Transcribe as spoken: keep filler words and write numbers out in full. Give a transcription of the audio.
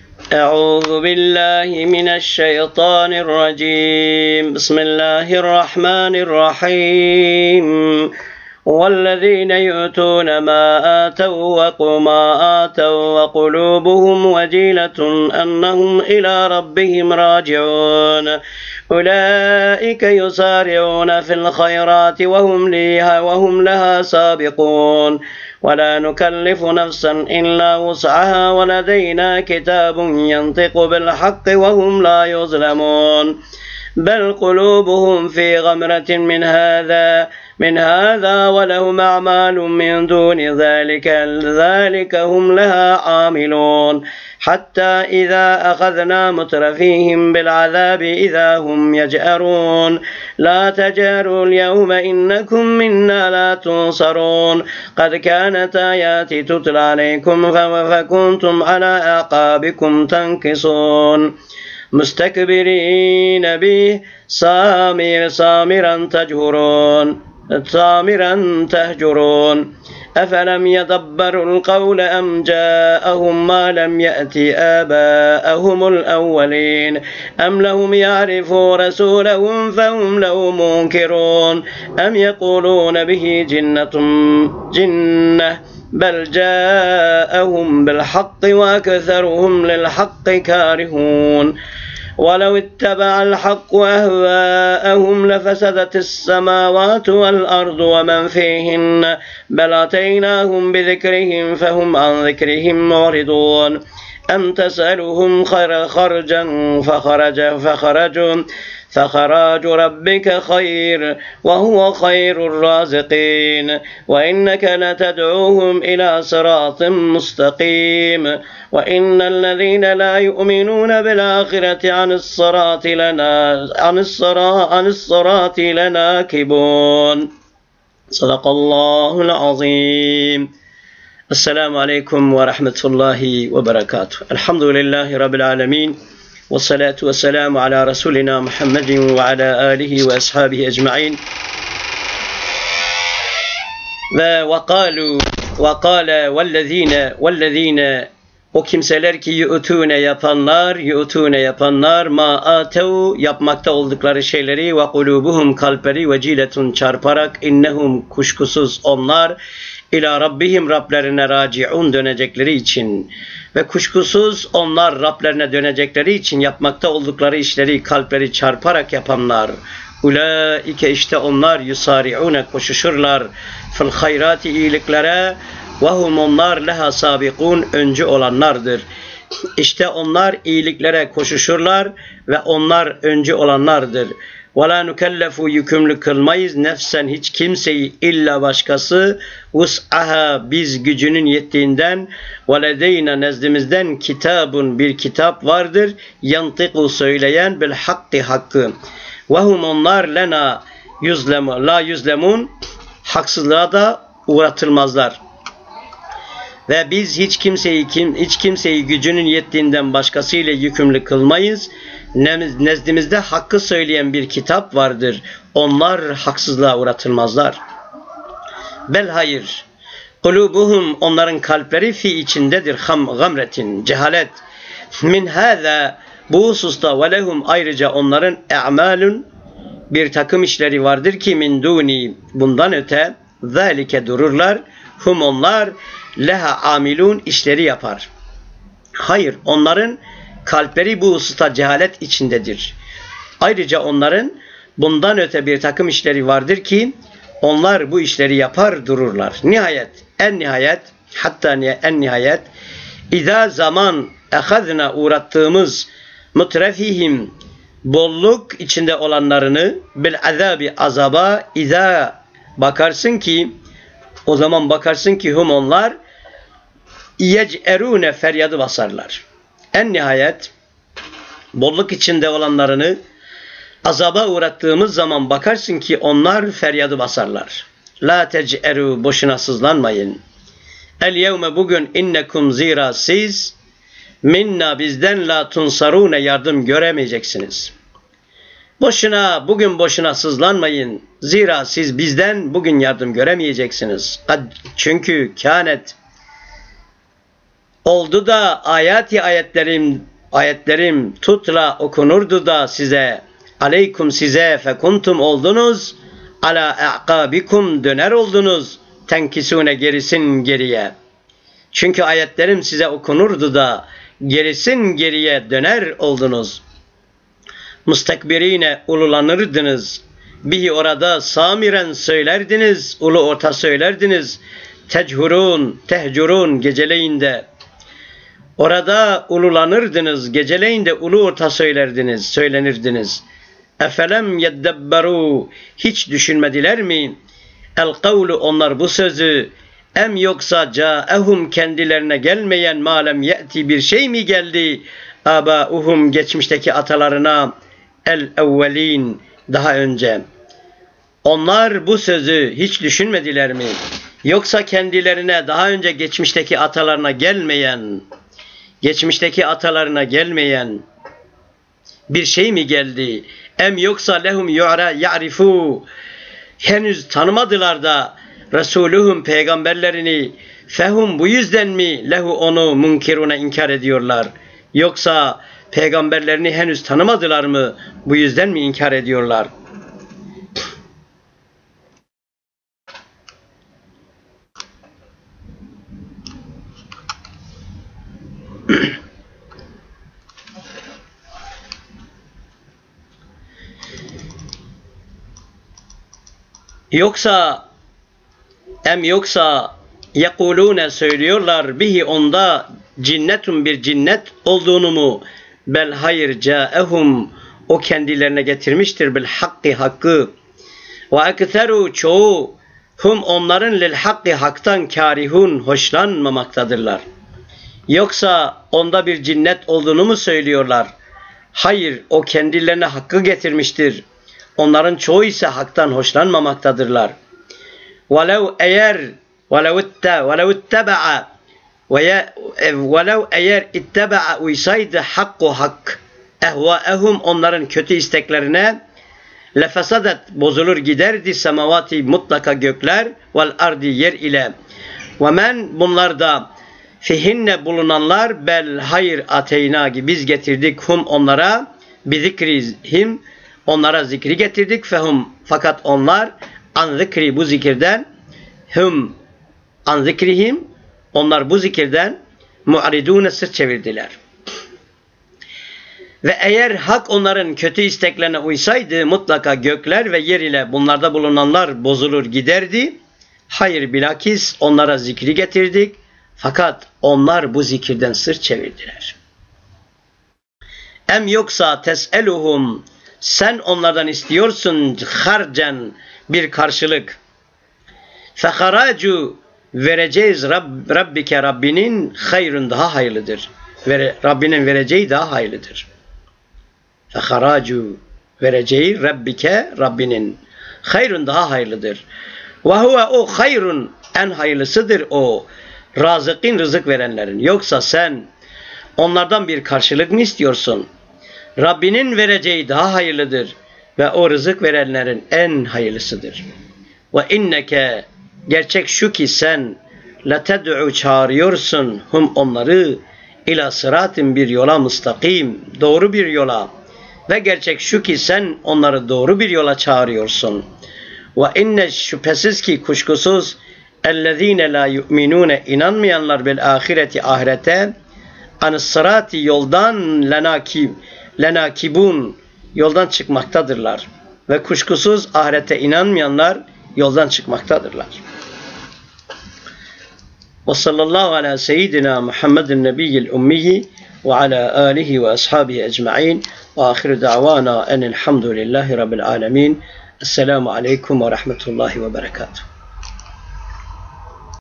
أعوذ بالله من الشيطان الرجيم بسم الله الرحمن الرحيم والذين يؤتون ما آتوا وما آتوا وقلوبهم وجيلة أنهم إلى ربهم راجعون أولئك يسارعون في الخيرات وهم لها وهم لها سابقون ولا نكلف نفسا إلا وسعها ولدينا كتاب ينطق بالحق وهم لا يظلمون بل قلوبهم في غمرة من هذا من هذا ولهم أعمال من دون ذلك ذلك هم لها عاملون حتى إذا أخذنا مترفيهم بالعذاب إذا هم يجأرون لا تجأروا اليوم إنكم منا لا تنصرون قد كانت آياتي تتلى عليكم فكنتم على أعقابكم تنكصون مستكبرين به سامر سامرا تجهرون سامرا تهجرون أفلم يدبروا القول أم جاءهم ما لم يأت آباءهم الأولين أم لهم يعرفوا رسولهم فهم له منكرون أم يقولون به جنة جنة بل جاءهم بالحق وأكثرهم للحق كارهون ولو اتبع الحق أهواءهم لفسدت السماوات والأرض ومن فيهن بل أتيناهم بذكرهم فهم عن ذكرهم معرضون أم تسألهم خرجا فخرج فخرجوا فخراج ربك خير وهو خير الرازقين وإنك لتدعوهم إلى صراط مستقيم وإن الذين لا يؤمنون بالآخرة عن الصراط لنا عن الصراط عن الصراط لناكبون صدق الله العظيم. السلام عليكم ورحمة الله وبركاته. الحمد لله رب العالمين والصلاة والسلام على رسولنا محمد وعلى آله وأصحابه أجمعين. وقالوا وقال والذين والذين o kimseler ki yu'tune yapanlar, yu'tune yapanlar ma atev yapmakta oldukları şeyleri ve kulubuhum kalpleri veciletun çarparak innehum kuşkusuz onlar ila rabbihim Rablerine raciun dönecekleri için ve kuşkusuz onlar Rablerine dönecekleri için yapmakta oldukları işleri kalpleri çarparak yapanlar. Ulaike işte onlar yusari'une koşuşurlar fil hayrati iyiliklere ve hum onlar leha sabikun öncü olanlardır. İşte onlar iyiliklere koşuşurlar ve onlar öncü olanlardır. وَلَا نُكَلَّفُ yükümlü kılmayız nefsen hiç kimseyi illa başkası vus'aha biz gücünün yettiğinden وَلَدَيْنَا nezdimizden kitabun bir kitap vardır yantiku söyleyen bil hakki hakkı وَهُمْ onlar lena yüzlemu la yüzlemun haksızlığa da uğratılmazlar. Ve biz hiç kimseyi kim hiç kimseyi gücünün yettiğinden başkasıyla yükümlü kılmayız. Nezdimizde hakkı söyleyen bir kitap vardır. Onlar haksızlığa uğratılmazlar. Bel hayır. Kulubuhum onların kalpleri fi içindedir ham gamretin cehalet. Min hâzâ bu hususta ve lehum ayrıca onların e'malun bir takım işleri vardır ki min duni bundan öte zâlike dururlar. Hum onlar leha amilun işleri yapar. Hayır onların kalpleri bu hususta cehalet içindedir. Ayrıca onların bundan öte bir takım işleri vardır ki onlar bu işleri yapar dururlar. Nihayet en nihayet hatta en nihayet İza zaman ehazna uğrattığımız mutrefihim bolluk içinde olanlarını bil azabi azaba İza bakarsın ki o zaman bakarsın ki hum onlar yec'erune feryadı basarlar. En nihayet bolluk içinde olanlarını azaba uğrattığımız zaman bakarsın ki onlar feryadı basarlar. La tec'eru boşuna sızlanmayın. El yevme bugün innekum zira siz minna bizden la tunsarune yardım göremeyeceksiniz. Boşuna bugün boşuna sızlanmayın. Zira siz bizden bugün yardım göremeyeceksiniz. Çünkü kânet oldu da ayati ayetlerim ayetlerim tutla okunurdu da size aleykum size fekuntum oldunuz ala a'kabikum döner oldunuz tenkisune gerisin geriye. Çünkü ayetlerim size okunurdu da gerisin geriye döner oldunuz. Mustekbirine ululanırdınız. Bihi orada samiren söylerdiniz, ulu orta söylerdiniz. Techurun, tehcurun geceleyinde. Orada ululanırdınız, geceleyinde ulu orta söylerdiniz, söylenirdiniz. Efelem yeddebberu, hiç düşünmediler mi? El kavlu, onlar bu sözü. Em yoksa caehum, kendilerine gelmeyen malem ye'ti, bir şey mi geldi? Abauhum, geçmişteki atalarına. El evvelin, daha önce. Onlar bu sözü hiç düşünmediler mi? Yoksa kendilerine daha önce geçmişteki atalarına gelmeyen, geçmişteki atalarına gelmeyen bir şey mi geldi? Em yoksa lehum yu'ra ya'rifu, henüz tanımadılar da Resuluhum, peygamberlerini, fehum, bu yüzden mi lehu, onu munkiruna, inkar ediyorlar? Yoksa peygamberlerini henüz tanımadılar mı? Bu yüzden mi inkar ediyorlar? Yoksa em yoksa yekulune, söylüyorlar, bihi, onda cinnetun, bir cinnet olduğunu mu? Bel hayır, caehum, o kendilerine getirmiştir bil hakki, hakkı. Ve ekseru, çoğu, hum, onların lil hakki, haktan karihun, hoşlanmamaktadırlar. Yoksa onda bir cinnet olduğunu mu söylüyorlar? Hayır, o kendilerine hakkı getirmiştir. Onların çoğu ise haktan hoşlanmamaktadırlar. Velev eğer velev itte velev itteba'a velev eğer itteba'a uysaydı hakku, hak, ehvaehum, onların kötü isteklerine, lefesadet, bozulur giderdi, semavati, mutlaka gökler, vel ardi, yer ile, ve men, bunlarda, fihinne, bulunanlar, bel hayır, ateyna, biz getirdik, hum, onlara, bizikrihim, onlara zikri getirdik, fehum, fakat onlar, an zikri, bu zikirden, hum, an zikrihim, onlar bu zikirden mu'ridune, sırt çevirdiler. Ve eğer hak onların kötü isteklerine uysaydı, mutlaka gökler ve yer ile bunlarda bulunanlar bozulur giderdi. Hayır, bilakis onlara zikri getirdik, fakat onlar bu zikirden sırt çevirdiler. Em yoksa tes'eluhum, sen onlardan istiyorsun harcen, bir karşılık. Feharacu, vereceğiz Rabb, Rabbike, Rabbinin, hayrun, daha hayırlıdır. Vere, Rabbinin vereceği daha hayırlıdır. Feharacu, vereceği Rabbike, Rabbinin, hayrun, daha hayırlıdır. Ve huve, o hayrun, en hayırlısıdır o, razıkin, rızık verenlerin. Yoksa sen onlardan bir karşılık mı istiyorsun? Rabbinin vereceği daha hayırlıdır ve o rızık verenlerin en hayırlısıdır. Ve inneke, gerçek şu ki sen, leted'u, çağırıyorsun, hum, onları, ila sıratin, bir yola, müstakim, doğru bir yola. Ve gerçek şu ki sen onları doğru bir yola çağırıyorsun. Ve inne, şüphesiz ki, kuşkusuz, ellezine la yu'minune, inanmayanlar, bil ahireti, ahirete, an sırati, yoldan, lenakib, lenakibun, yoldan çıkmaktadırlar. Ve kuşkusuz ahirete inanmayanlar yoldan çıkmaktadırlar. Ve sallallahu ala seyyidina Muhammedin nebiyyil ummiyi ve ala alihi ve ashabihi ecma'in ve ahiru da'vana enelhamdülillahi rabbil alemin. Esselamu aleyküm ve rahmetullahi ve berekatuhu.